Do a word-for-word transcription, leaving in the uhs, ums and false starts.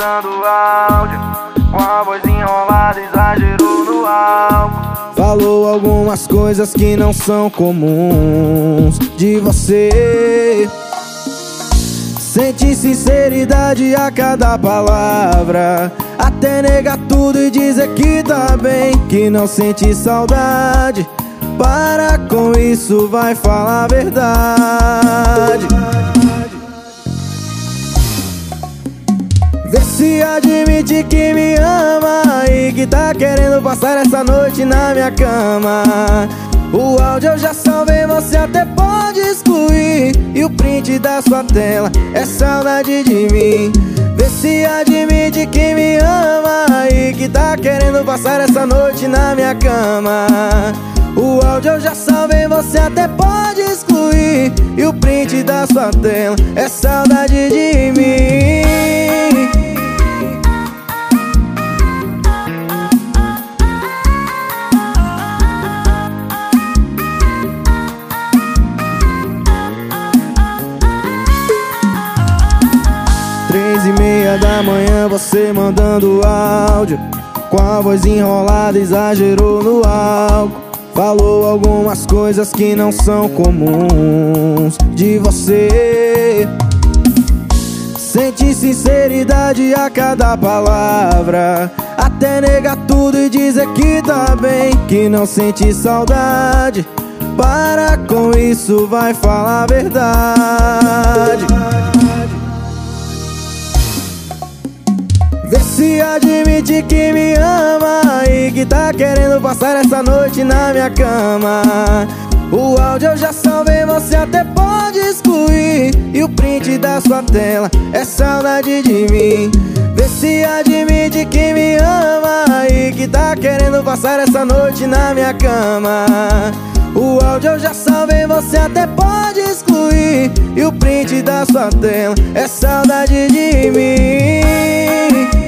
mandando áudio, com a voz enrolada, exagerou no álcool. Falou algumas coisas que não são comuns de você. Sente sinceridade a cada palavra, até negar tudo e dizer que tá bem, que não sente saudade. Para com isso, vai falar a verdade. Vê se admite que me ama e que tá querendo passar essa noite na minha cama. O áudio eu já salvei, você até pode excluir, e o print da sua tela é saudade de mim. Vê se admite que me ama e que tá querendo passar essa noite na minha cama. O áudio eu já salvei, você até pode excluir, e o print da sua tela é saudade de mim. Três e meia da manhã, você mandando áudio, com a voz enrolada, exagerou no álcool. Falou algumas coisas que não são comuns de você. Sente sinceridade a cada palavra, até negar tudo e dizer que tá bem, que não sente saudade. Para com isso, vai falar a verdade. Vê se admite que me ama e que tá querendo passar essa noite na minha cama. O áudio eu já salvei, você até pode excluir, e o print da sua tela é saudade de mim. Vê se admite que me ama e que tá querendo passar essa noite na minha cama. O áudio eu já salvei, você até pode excluir, e o print da sua tela é saudade de mim.